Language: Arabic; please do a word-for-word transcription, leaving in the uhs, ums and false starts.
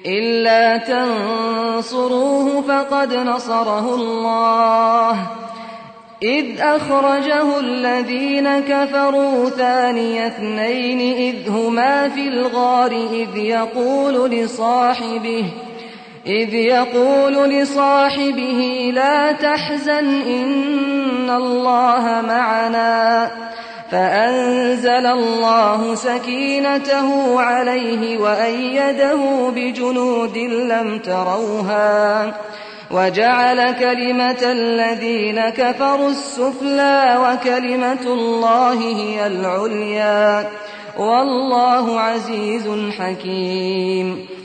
إلا تنصروه فقد نصره الله إذ أخرجه الذين كفروا ثاني اثنين إذ هما في الغار إذ يقول لصاحبه إذ يقول لصاحبه لا تحزن إن الله معنا فأنزل الله سكينته عليه وأيده بجنود لم تروها وجعل كلمة الذين كفروا السفلى وكلمة الله هي العليا والله عزيز حكيم.